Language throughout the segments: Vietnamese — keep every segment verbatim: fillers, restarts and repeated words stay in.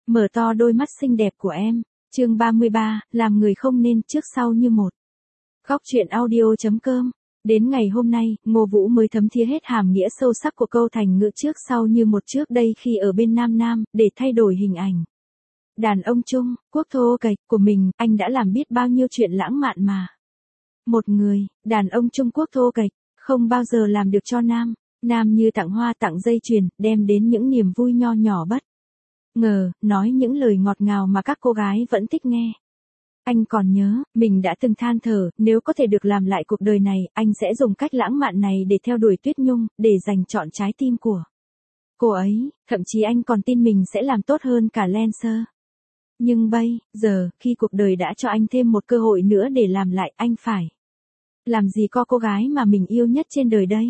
Mở to đôi mắt xinh đẹp của em. Chương ba mươi ba, làm người không nên trước sau như một. Góc truyện audio.com. Đến ngày hôm nay, Ngô Vũ mới thấm thía hết hàm nghĩa sâu sắc của câu thành ngữ trước sau như một trước đây khi ở bên Nam Nam, để thay đổi hình ảnh. Đàn ông Trung, Quốc thô kệch của mình, anh đã làm biết bao nhiêu chuyện lãng mạn mà. Một người, đàn ông Trung Quốc thô kệch, không bao giờ làm được cho Nam. Nam như tặng hoa tặng dây chuyền, đem đến những niềm vui nho nhỏ bất ngờ, nói những lời ngọt ngào mà các cô gái vẫn thích nghe. Anh còn nhớ, mình đã từng than thở, nếu có thể được làm lại cuộc đời này, anh sẽ dùng cách lãng mạn này để theo đuổi Tuyết Nhung, để giành trọn trái tim của cô ấy, thậm chí anh còn tin mình sẽ làm tốt hơn cả Lancer. Nhưng bây giờ, khi cuộc đời đã cho anh thêm một cơ hội nữa để làm lại, anh phải làm gì có cô gái mà mình yêu nhất trên đời đây.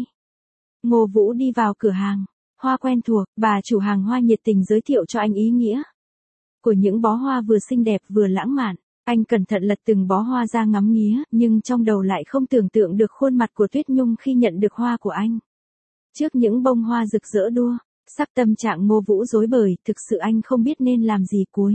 Ngô Vũ đi vào cửa hàng hoa quen thuộc, bà chủ hàng hoa nhiệt tình giới thiệu cho anh ý nghĩa của những bó hoa vừa xinh đẹp vừa lãng mạn. Anh cẩn thận lật từng bó hoa ra ngắm nghía, nhưng trong đầu lại không tưởng tượng được khuôn mặt của Tuyết Nhung khi nhận được hoa của anh. Trước những bông hoa rực rỡ đua sắc, tâm trạng Ngô Vũ rối bời, thực sự anh không biết nên làm gì cuối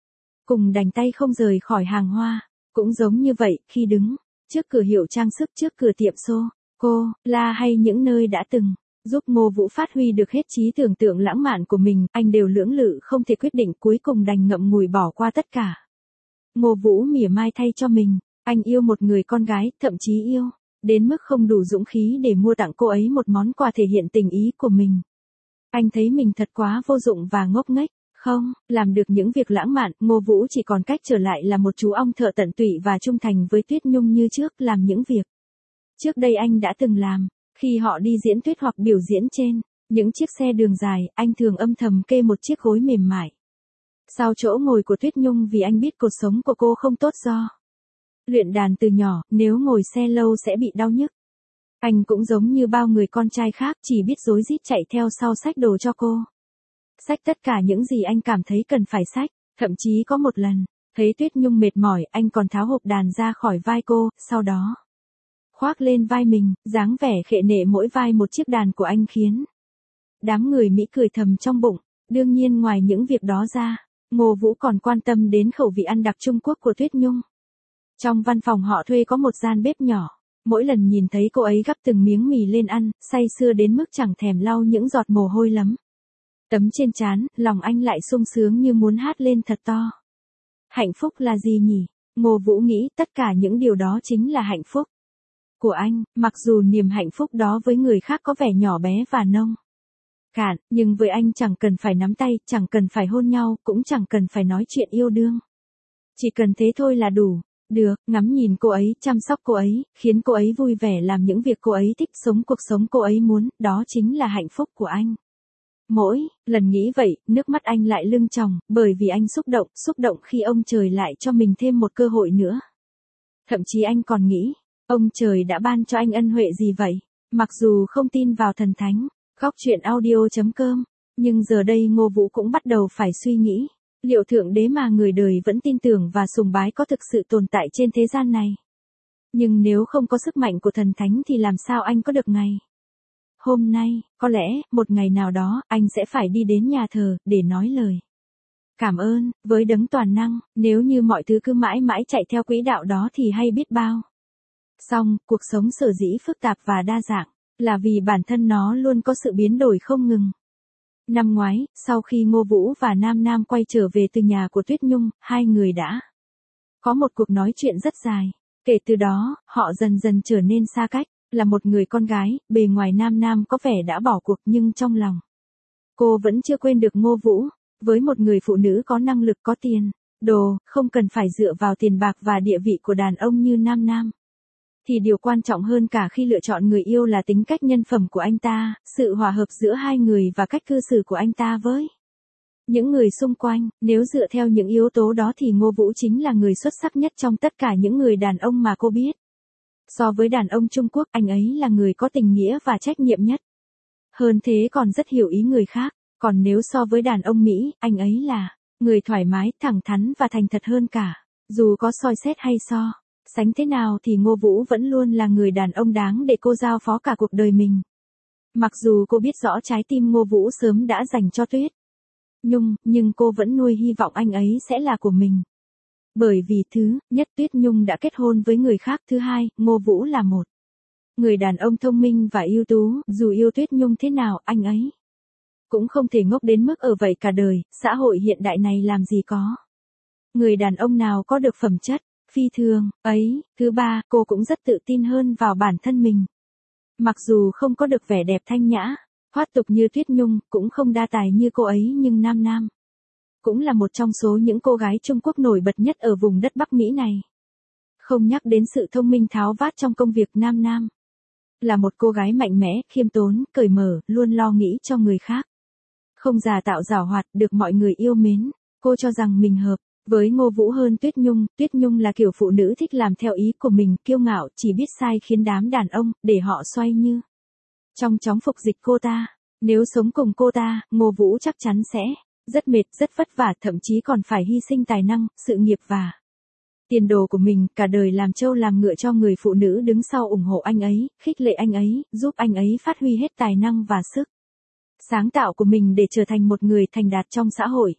cùng đành tay không rời khỏi hàng hoa. Cũng giống như vậy, khi đứng trước cửa hiệu trang sức, trước cửa tiệm xô cô la hay những nơi đã từng giúp Ngô Vũ phát huy được hết trí tưởng tượng lãng mạn của mình, anh đều lưỡng lự không thể quyết định, cuối cùng đành ngậm ngùi bỏ qua tất cả. Ngô Vũ mỉa mai thay cho mình, anh yêu một người con gái, thậm chí yêu đến mức không đủ dũng khí để mua tặng cô ấy một món quà thể hiện tình ý của mình. Anh thấy mình thật quá vô dụng và ngốc nghếch, không làm được những việc lãng mạn. Ngô Vũ chỉ còn cách trở lại là một chú ong thợ tận tụy và trung thành với Tuyết Nhung như trước, làm những việc trước đây anh đã từng làm. Khi họ đi diễn thuyết hoặc biểu diễn trên những chiếc xe đường dài, anh thường âm thầm kê một chiếc gối mềm mại sau chỗ ngồi của Tuyết Nhung, vì anh biết cột sống của cô không tốt do luyện đàn từ nhỏ, nếu ngồi xe lâu sẽ bị đau nhức. Anh cũng giống như bao người con trai khác, chỉ biết rối rít chạy theo sau xách đồ cho cô. Xách tất cả những gì anh cảm thấy cần phải xách, thậm chí có một lần, thấy Tuyết Nhung mệt mỏi, anh còn tháo hộp đàn ra khỏi vai cô, sau đó khoác lên vai mình, dáng vẻ khệ nệ mỗi vai một chiếc đàn của anh khiến đám người Mỹ cười thầm trong bụng. Đương nhiên ngoài những việc đó ra, Ngô Vũ còn quan tâm đến khẩu vị ăn đặc Trung Quốc của Tuyết Nhung. Trong văn phòng họ thuê có một gian bếp nhỏ, mỗi lần nhìn thấy cô ấy gắp từng miếng mì lên ăn, say sưa đến mức chẳng thèm lau những giọt mồ hôi lấm tấm trên trán, lòng anh lại sung sướng như muốn hát lên thật to. Hạnh phúc là gì nhỉ? Ngô Vũ nghĩ tất cả những điều đó chính là hạnh phúc của anh, mặc dù niềm hạnh phúc đó với người khác có vẻ nhỏ bé và nông cạn, nhưng với anh chẳng cần phải nắm tay, chẳng cần phải hôn nhau, cũng chẳng cần phải nói chuyện yêu đương. Chỉ cần thế thôi là đủ. Được, ngắm nhìn cô ấy, chăm sóc cô ấy, khiến cô ấy vui vẻ, làm những việc cô ấy thích, sống cuộc sống cô ấy muốn, đó chính là hạnh phúc của anh. Mỗi lần nghĩ vậy, nước mắt anh lại lưng tròng, bởi vì anh xúc động, xúc động khi ông trời lại cho mình thêm một cơ hội nữa. Thậm chí anh còn nghĩ, ông trời đã ban cho anh ân huệ gì vậy? Mặc dù không tin vào thần thánh, góc truyện audio.com, nhưng giờ đây Ngô Vũ cũng bắt đầu phải suy nghĩ, liệu Thượng Đế mà người đời vẫn tin tưởng và sùng bái có thực sự tồn tại trên thế gian này? Nhưng nếu không có sức mạnh của thần thánh thì làm sao anh có được ngày hôm nay? Có lẽ, một ngày nào đó, anh sẽ phải đi đến nhà thờ, để nói lời cảm ơn với đấng toàn năng. Nếu như mọi thứ cứ mãi mãi chạy theo quỹ đạo đó thì hay biết bao. Song, cuộc sống sở dĩ phức tạp và đa dạng, là vì bản thân nó luôn có sự biến đổi không ngừng. Năm ngoái, sau khi Ngô Vũ và Nam Nam quay trở về từ nhà của Tuyết Nhung, hai người đã có một cuộc nói chuyện rất dài. Kể từ đó, họ dần dần trở nên xa cách. Là một người con gái, bề ngoài Nam Nam có vẻ đã bỏ cuộc, nhưng trong lòng cô vẫn chưa quên được Ngô Vũ. Với một người phụ nữ có năng lực, có tiền, đồ, không cần phải dựa vào tiền bạc và địa vị của đàn ông như Nam Nam, thì điều quan trọng hơn cả khi lựa chọn người yêu là tính cách nhân phẩm của anh ta, sự hòa hợp giữa hai người và cách cư xử của anh ta với những người xung quanh. Nếu dựa theo những yếu tố đó thì Ngô Vũ chính là người xuất sắc nhất trong tất cả những người đàn ông mà cô biết. So với đàn ông Trung Quốc, anh ấy là người có tình nghĩa và trách nhiệm nhất. Hơn thế còn rất hiểu ý người khác. Còn nếu so với đàn ông Mỹ, anh ấy là người thoải mái, thẳng thắn và thành thật hơn cả. Dù có soi xét hay so sánh thế nào thì Ngô Vũ vẫn luôn là người đàn ông đáng để cô giao phó cả cuộc đời mình. Mặc dù cô biết rõ trái tim Ngô Vũ sớm đã dành cho Tuyết Nhung, nhưng cô vẫn nuôi hy vọng anh ấy sẽ là của mình. Bởi vì thứ nhất, Tuyết Nhung đã kết hôn với người khác, thứ hai, Ngô Vũ là một người đàn ông thông minh và ưu tú, dù yêu Tuyết Nhung thế nào, anh ấy cũng không thể ngốc đến mức ở vậy cả đời, xã hội hiện đại này làm gì có người đàn ông nào có được phẩm chất phi thường ấy. Thứ ba, cô cũng rất tự tin hơn vào bản thân mình. Mặc dù không có được vẻ đẹp thanh nhã, thoát tục như Tuyết Nhung, cũng không đa tài như cô ấy, nhưng Nam Nam cũng là một trong số những cô gái Trung Quốc nổi bật nhất ở vùng đất Bắc Mỹ này. Không nhắc đến sự thông minh tháo vát trong công việc, Nam Nam là một cô gái mạnh mẽ, khiêm tốn, cởi mở, luôn lo nghĩ cho người khác. Không giả tạo giảo hoạt, được mọi người yêu mến. Cô cho rằng mình hợp với Ngô Vũ hơn Tuyết Nhung. Tuyết Nhung là kiểu phụ nữ thích làm theo ý của mình, kiêu ngạo, chỉ biết sai khiến đám đàn ông, để họ xoay như trong chóng phục dịch cô ta. Nếu sống cùng cô ta, Ngô Vũ chắc chắn sẽ rất mệt, rất vất vả, thậm chí còn phải hy sinh tài năng, sự nghiệp và tiền đồ của mình, cả đời làm trâu làm ngựa cho người phụ nữ đứng sau ủng hộ anh ấy, khích lệ anh ấy, giúp anh ấy phát huy hết tài năng và sức sáng tạo của mình để trở thành một người thành đạt trong xã hội.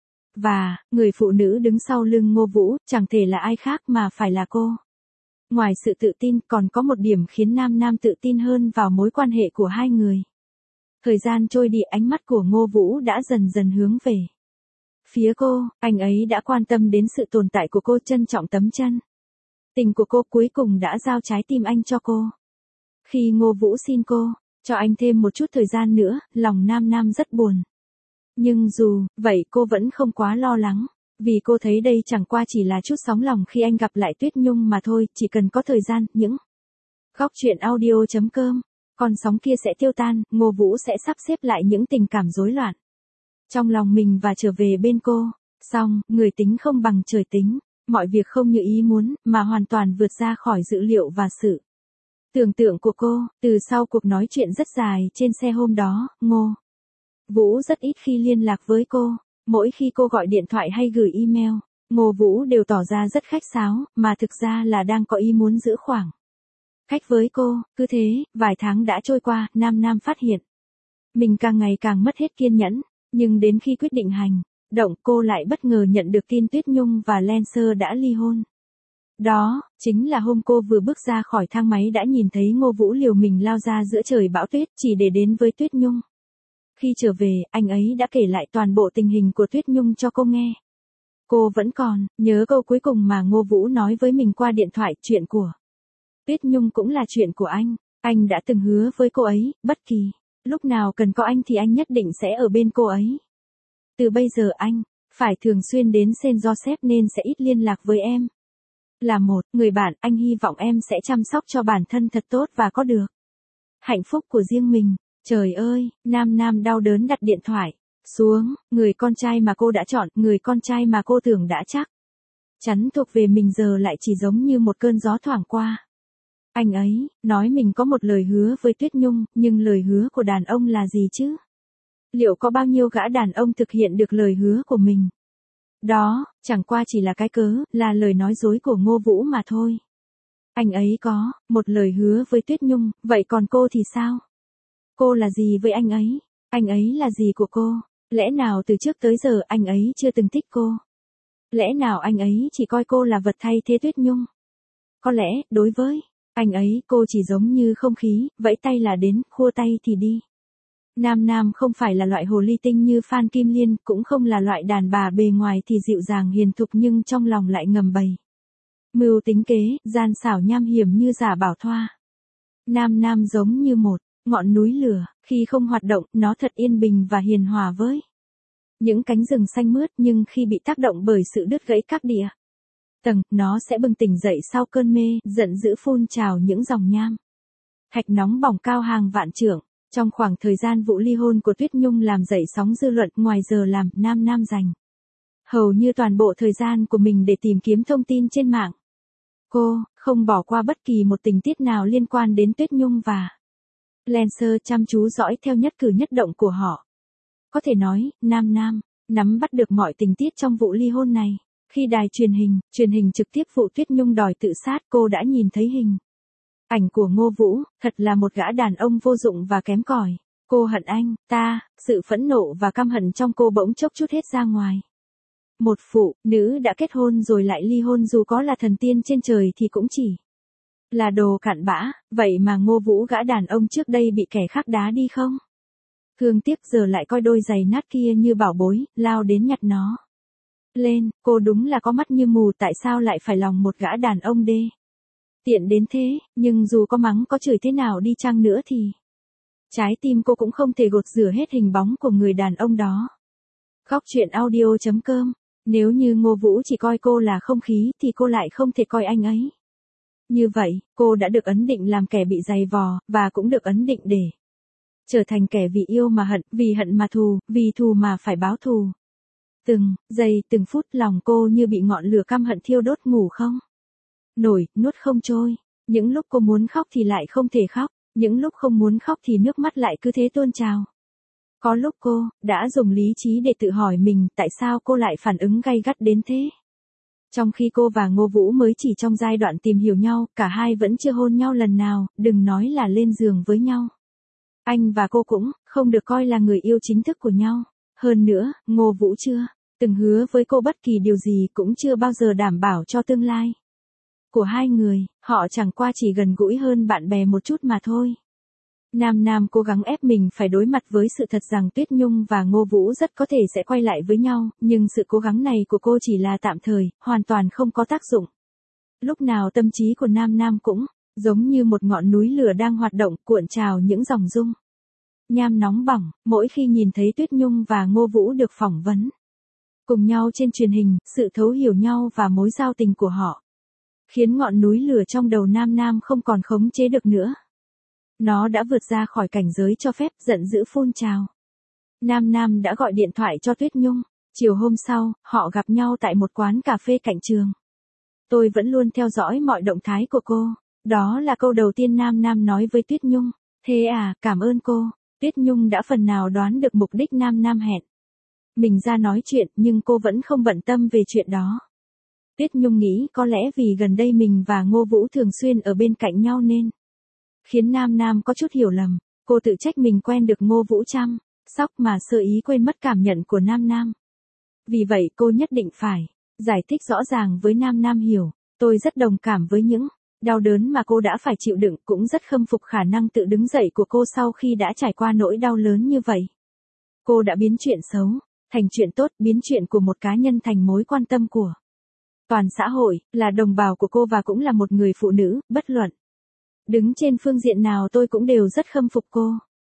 Và, người phụ nữ đứng sau lưng Ngô Vũ, chẳng thể là ai khác mà phải là cô. Ngoài sự tự tin, còn có một điểm khiến Nam Nam tự tin hơn vào mối quan hệ của hai người. Thời gian trôi đi, ánh mắt của Ngô Vũ đã dần dần hướng về phía cô, anh ấy đã quan tâm đến sự tồn tại của cô, trân trọng tấm chân tình của cô, cuối cùng đã giao trái tim anh cho cô. Khi Ngô Vũ xin cô cho anh thêm một chút thời gian nữa, lòng Nam Nam rất buồn. Nhưng dù vậy cô vẫn không quá lo lắng, vì cô thấy đây chẳng qua chỉ là chút sóng lòng khi anh gặp lại Tuyết Nhung mà thôi, chỉ cần có thời gian, những góc truyện audio chấm com, con sóng kia sẽ tiêu tan, Ngô Vũ sẽ sắp xếp lại những tình cảm rối loạn trong lòng mình và trở về bên cô. Xong, người tính không bằng trời tính, mọi việc không như ý muốn, mà hoàn toàn vượt ra khỏi dự liệu và sự tưởng tượng của cô. Từ sau cuộc nói chuyện rất dài trên xe hôm đó, Ngô Vũ rất ít khi liên lạc với cô. Mỗi khi cô gọi điện thoại hay gửi email, Ngô Vũ đều tỏ ra rất khách sáo, mà thực ra là đang có ý muốn giữ khoảng cách với cô. Cứ thế, vài tháng đã trôi qua, Nam Nam phát hiện mình càng ngày càng mất hết kiên nhẫn. Nhưng đến khi quyết định hành động, cô lại bất ngờ nhận được tin Tuyết Nhung và Lancer đã ly hôn. Đó chính là hôm cô vừa bước ra khỏi thang máy đã nhìn thấy Ngô Vũ liều mình lao ra giữa trời bão tuyết chỉ để đến với Tuyết Nhung. Khi trở về, anh ấy đã kể lại toàn bộ tình hình của Tuyết Nhung cho cô nghe. Cô vẫn còn nhớ câu cuối cùng mà Ngô Vũ nói với mình qua điện thoại, chuyện của Tuyết Nhung cũng là chuyện của anh. Anh đã từng hứa với cô ấy, bất kỳ lúc nào cần có anh thì anh nhất định sẽ ở bên cô ấy. Từ bây giờ anh phải thường xuyên đến Saint Joseph nên sẽ ít liên lạc với em. Là một người bạn, anh hy vọng em sẽ chăm sóc cho bản thân thật tốt và có được hạnh phúc của riêng mình. Trời ơi, Nam Nam đau đớn đặt điện thoại xuống. Người con trai mà cô đã chọn, người con trai mà cô tưởng đã chắc chắn thuộc về mình giờ lại chỉ giống như một cơn gió thoảng qua. Anh ấy nói mình có một lời hứa với Tuyết Nhung, nhưng lời hứa của đàn ông là gì chứ? Liệu có bao nhiêu gã đàn ông thực hiện được lời hứa của mình? Đó, chẳng qua chỉ là cái cớ, là lời nói dối của Ngô Vũ mà thôi. Anh ấy có một lời hứa với Tuyết Nhung, vậy còn cô thì sao? Cô là gì với anh ấy? Anh ấy là gì của cô? Lẽ nào từ trước tới giờ anh ấy chưa từng thích cô? Lẽ nào anh ấy chỉ coi cô là vật thay thế Tuyết Nhung? Có lẽ, đối với anh ấy, cô chỉ giống như không khí, vẫy tay là đến, khua tay thì đi. Nam Nam không phải là loại hồ ly tinh như Phan Kim Liên, cũng không là loại đàn bà bề ngoài thì dịu dàng hiền thục nhưng trong lòng lại ngầm bầy mưu tính kế, gian xảo nham hiểm như Giả Bảo Thoa. Nam Nam giống như một ngọn núi lửa, khi không hoạt động, nó thật yên bình và hiền hòa với những cánh rừng xanh mướt, nhưng khi bị tác động bởi sự đứt gãy các địa tầng, nó sẽ bừng tỉnh dậy sau cơn mê, giận dữ phun trào những dòng nham thạch nóng bỏng cao hàng vạn trượng. Trong khoảng thời gian vụ ly hôn của Tuyết Nhung làm dậy sóng dư luận, ngoài giờ làm, Nam Nam dành hầu như toàn bộ thời gian của mình để tìm kiếm thông tin trên mạng. Cô không bỏ qua bất kỳ một tình tiết nào liên quan đến Tuyết Nhung và Lancer, chăm chú dõi theo nhất cử nhất động của họ. Có thể nói, Nam Nam nắm bắt được mọi tình tiết trong vụ ly hôn này. Khi đài truyền hình, truyền hình trực tiếp vụ Tuyết Nhung đòi tự sát, cô đã nhìn thấy hình ảnh của Ngô Vũ, thật là một gã đàn ông vô dụng và kém cỏi. Cô hận anh, ta, sự phẫn nộ và căm hận trong cô bỗng chốc trút hết ra ngoài. Một phụ nữ đã kết hôn rồi lại ly hôn dù có là thần tiên trên trời thì cũng chỉ là đồ cặn bã, vậy mà Ngô Vũ gã đàn ông trước đây bị kẻ khác đá đi không? Thương tiếc giờ lại coi đôi giày nát kia như bảo bối, lao đến nhặt nó lên, cô đúng là có mắt như mù, tại sao lại phải lòng một gã đàn ông đê tiện đến thế, nhưng dù có mắng có chửi thế nào đi chăng nữa thì trái tim cô cũng không thể gột rửa hết hình bóng của người đàn ông đó. Góc truyện audio chấm com. Nếu như Ngô Vũ chỉ coi cô là không khí thì cô lại không thể coi anh ấy như vậy. Cô đã được ấn định làm kẻ bị giày vò, và cũng được ấn định để trở thành kẻ vì yêu mà hận, vì hận mà thù, vì thù mà phải báo thù. Từng giây từng phút lòng cô như bị ngọn lửa căm hận thiêu đốt, ngủ không nổi, nuốt không trôi. Những lúc cô muốn khóc thì lại không thể khóc, những lúc không muốn khóc thì nước mắt lại cứ thế tuôn trào. Có lúc cô đã dùng lý trí để tự hỏi mình tại sao cô lại phản ứng gay gắt đến thế. Trong khi cô và Ngô Vũ mới chỉ trong giai đoạn tìm hiểu nhau, cả hai vẫn chưa hôn nhau lần nào, đừng nói là lên giường với nhau. Anh và cô cũng không được coi là người yêu chính thức của nhau. Hơn nữa, Ngô Vũ chưa từng hứa với cô bất kỳ điều gì, cũng chưa bao giờ đảm bảo cho tương lai của hai người, họ chẳng qua chỉ gần gũi hơn bạn bè một chút mà thôi. Nam Nam cố gắng ép mình phải đối mặt với sự thật rằng Tuyết Nhung và Ngô Vũ rất có thể sẽ quay lại với nhau, nhưng sự cố gắng này của cô chỉ là tạm thời, hoàn toàn không có tác dụng. Lúc nào tâm trí của Nam Nam cũng giống như một ngọn núi lửa đang hoạt động, cuộn trào những dòng dung nham nóng bỏng, mỗi khi nhìn thấy Tuyết Nhung và Ngô Vũ được phỏng vấn cùng nhau trên truyền hình, sự thấu hiểu nhau và mối giao tình của họ khiến ngọn núi lửa trong đầu Nam Nam không còn khống chế được nữa. Nó đã vượt ra khỏi cảnh giới cho phép, giận dữ phun trào. Nam Nam đã gọi điện thoại cho Tuyết Nhung. Chiều hôm sau, họ gặp nhau tại một quán cà phê cạnh trường. Tôi vẫn luôn theo dõi mọi động thái của cô. Đó là câu đầu tiên Nam Nam nói với Tuyết Nhung. Thế à, cảm ơn cô. Tuyết Nhung đã phần nào đoán được mục đích Nam Nam hẹn mình ra nói chuyện, nhưng cô vẫn không bận tâm về chuyện đó. Tuyết Nhung nghĩ có lẽ vì gần đây mình và Ngô Vũ thường xuyên ở bên cạnh nhau nên khiến Nam Nam có chút hiểu lầm. Cô tự trách mình quen được Ngô Vũ chăm sóc mà sơ ý quên mất cảm nhận của Nam Nam. Vì vậy cô nhất định phải giải thích rõ ràng với Nam Nam hiểu. Tôi rất đồng cảm với những đau đớn mà cô đã phải chịu đựng, cũng rất khâm phục khả năng tự đứng dậy của cô sau khi đã trải qua nỗi đau lớn như vậy. Cô đã biến chuyện xấu thành chuyện tốt, biến chuyện của một cá nhân thành mối quan tâm của toàn xã hội, là đồng bào của cô và cũng là một người phụ nữ, bất luận đứng trên phương diện nào tôi cũng đều rất khâm phục cô.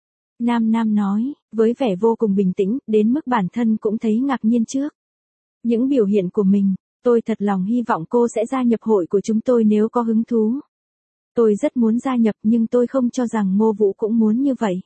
Nam Nam nói, với vẻ vô cùng bình tĩnh, đến mức bản thân cũng thấy ngạc nhiên trước những biểu hiện của mình. Tôi thật lòng hy vọng cô sẽ gia nhập hội của chúng tôi nếu có hứng thú. Tôi rất muốn gia nhập nhưng tôi không cho rằng Ngô Vũ cũng muốn như vậy.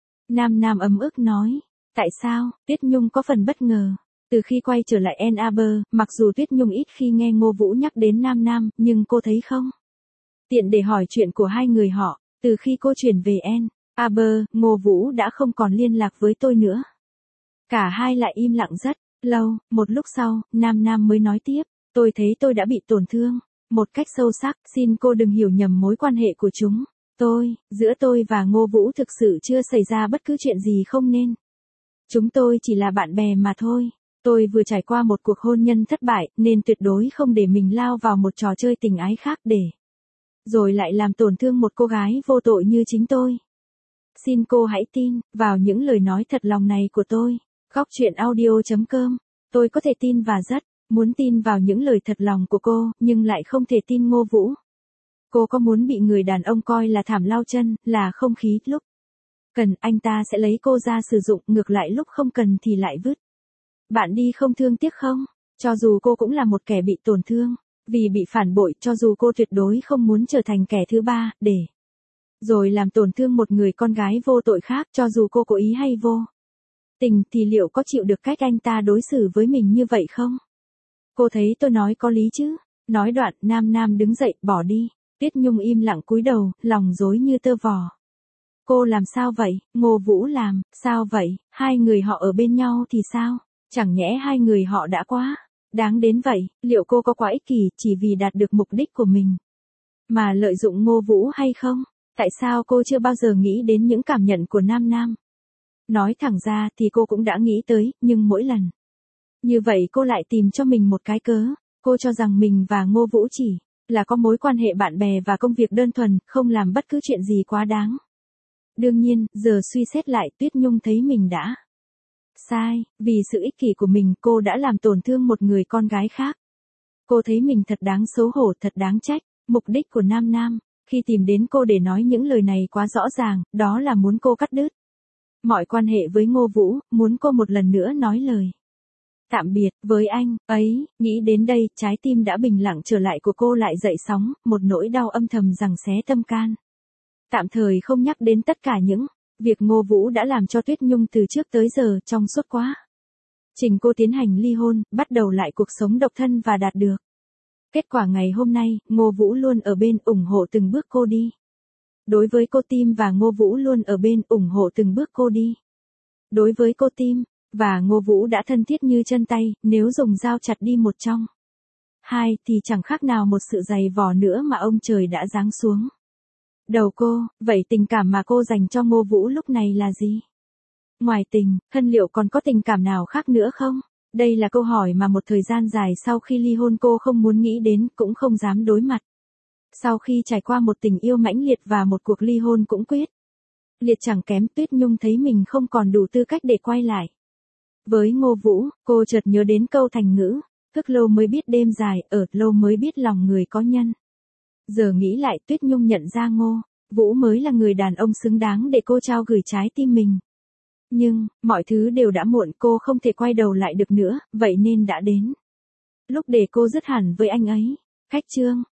Nam Nam ấm ức nói, tại sao? Tuyết Nhung có phần bất ngờ. Từ khi quay trở lại Ann Arbor, mặc dù Tuyết Nhung ít khi nghe Ngô Vũ nhắc đến Nam Nam, nhưng cô thấy không tiện để hỏi chuyện của hai người họ. Từ khi cô chuyển về Ann Arbor, Ngô Vũ đã không còn liên lạc với tôi nữa. Cả hai lại im lặng rất lâu. Một lúc sau, Nam Nam mới nói tiếp, tôi thấy tôi đã bị tổn thương một cách sâu sắc, xin cô đừng hiểu nhầm mối quan hệ của chúng tôi. Giữa tôi và Ngô Vũ thực sự chưa xảy ra bất cứ chuyện gì không nên. Chúng tôi chỉ là bạn bè mà thôi. Tôi vừa trải qua một cuộc hôn nhân thất bại, nên tuyệt đối không để mình lao vào một trò chơi tình ái khác để rồi lại làm tổn thương một cô gái vô tội như chính tôi. Xin cô hãy tin vào những lời nói thật lòng này của tôi. Góc truyện audio chấm com. Tôi có thể tin và rất muốn tin vào những lời thật lòng của cô, nhưng lại không thể tin Ngô Vũ. Cô có muốn bị người đàn ông coi là thảm lau chân, là không khí, lúc cần anh ta sẽ lấy cô ra sử dụng, ngược lại lúc không cần thì lại vứt bạn đi không thương tiếc không? Cho dù cô cũng là một kẻ bị tổn thương vì bị phản bội, cho dù cô tuyệt đối không muốn trở thành kẻ thứ ba để rồi làm tổn thương một người con gái vô tội khác, cho dù cô cố ý hay vô tình, thì liệu có chịu được cách anh ta đối xử với mình như vậy không? Cô thấy tôi nói có lý chứ? Nói đoạn, Nam Nam đứng dậy, bỏ đi. Tuyết Nhung im lặng cúi đầu, lòng rối như tơ vò. Cô làm sao vậy? Ngô Vũ làm sao vậy? Hai người họ ở bên nhau thì sao? Chẳng nhẽ hai người họ đã quá đáng đến vậy? Liệu cô có quá ích kỷ chỉ vì đạt được mục đích của mình mà lợi dụng Ngô Vũ hay không? Tại sao cô chưa bao giờ nghĩ đến những cảm nhận của Nam Nam? Nói thẳng ra thì cô cũng đã nghĩ tới, nhưng mỗi lần như vậy cô lại tìm cho mình một cái cớ. Cô cho rằng mình và Ngô Vũ chỉ là có mối quan hệ bạn bè và công việc đơn thuần, không làm bất cứ chuyện gì quá đáng. Đương nhiên, giờ suy xét lại, Tuyết Nhung thấy mình đã sai, vì sự ích kỷ của mình cô đã làm tổn thương một người con gái khác. Cô thấy mình thật đáng xấu hổ, thật đáng trách. Mục đích của Nam Nam, khi tìm đến cô để nói những lời này quá rõ ràng, đó là muốn cô cắt đứt mọi quan hệ với Ngô Vũ, muốn cô một lần nữa nói lời tạm biệt với anh ấy. Nghĩ đến đây, trái tim đã bình lặng trở lại của cô lại dậy sóng, một nỗi đau âm thầm giằng xé tâm can. Tạm thời không nhắc đến tất cả những việc Ngô Vũ đã làm cho Tuyết Nhung từ trước tới giờ trong suốt quá trình cô tiến hành ly hôn, bắt đầu lại cuộc sống độc thân và đạt được kết quả ngày hôm nay. Ngô Vũ luôn ở bên ủng hộ từng bước cô đi. Đối với cô Tim và Ngô Vũ luôn ở bên ủng hộ từng bước cô đi. Đối với cô Tim và Ngô Vũ đã thân thiết như chân tay, nếu dùng dao chặt đi một trong hai thì chẳng khác nào một sự dày vò nữa mà ông trời đã giáng xuống đầu cô. Vậy tình cảm mà cô dành cho Ngô Vũ lúc này là gì? Ngoài tình, thân liệu còn có tình cảm nào khác nữa không? Đây là câu hỏi mà một thời gian dài sau khi ly hôn cô không muốn nghĩ đến, cũng không dám đối mặt. Sau khi trải qua một tình yêu mãnh liệt và một cuộc ly hôn cũng quyết liệt chẳng kém, Tuyết Nhung thấy mình không còn đủ tư cách để quay lại với Ngô Vũ. Cô chợt nhớ đến câu thành ngữ, thức lâu mới biết đêm dài, ở lâu mới biết lòng người có nhân. Giờ nghĩ lại, Tuyết Nhung nhận ra Ngô Vũ mới là người đàn ông xứng đáng để cô trao gửi trái tim mình. Nhưng, mọi thứ đều đã muộn, cô không thể quay đầu lại được nữa, vậy nên đã đến lúc để cô dứt hẳn với anh ấy. Khách chương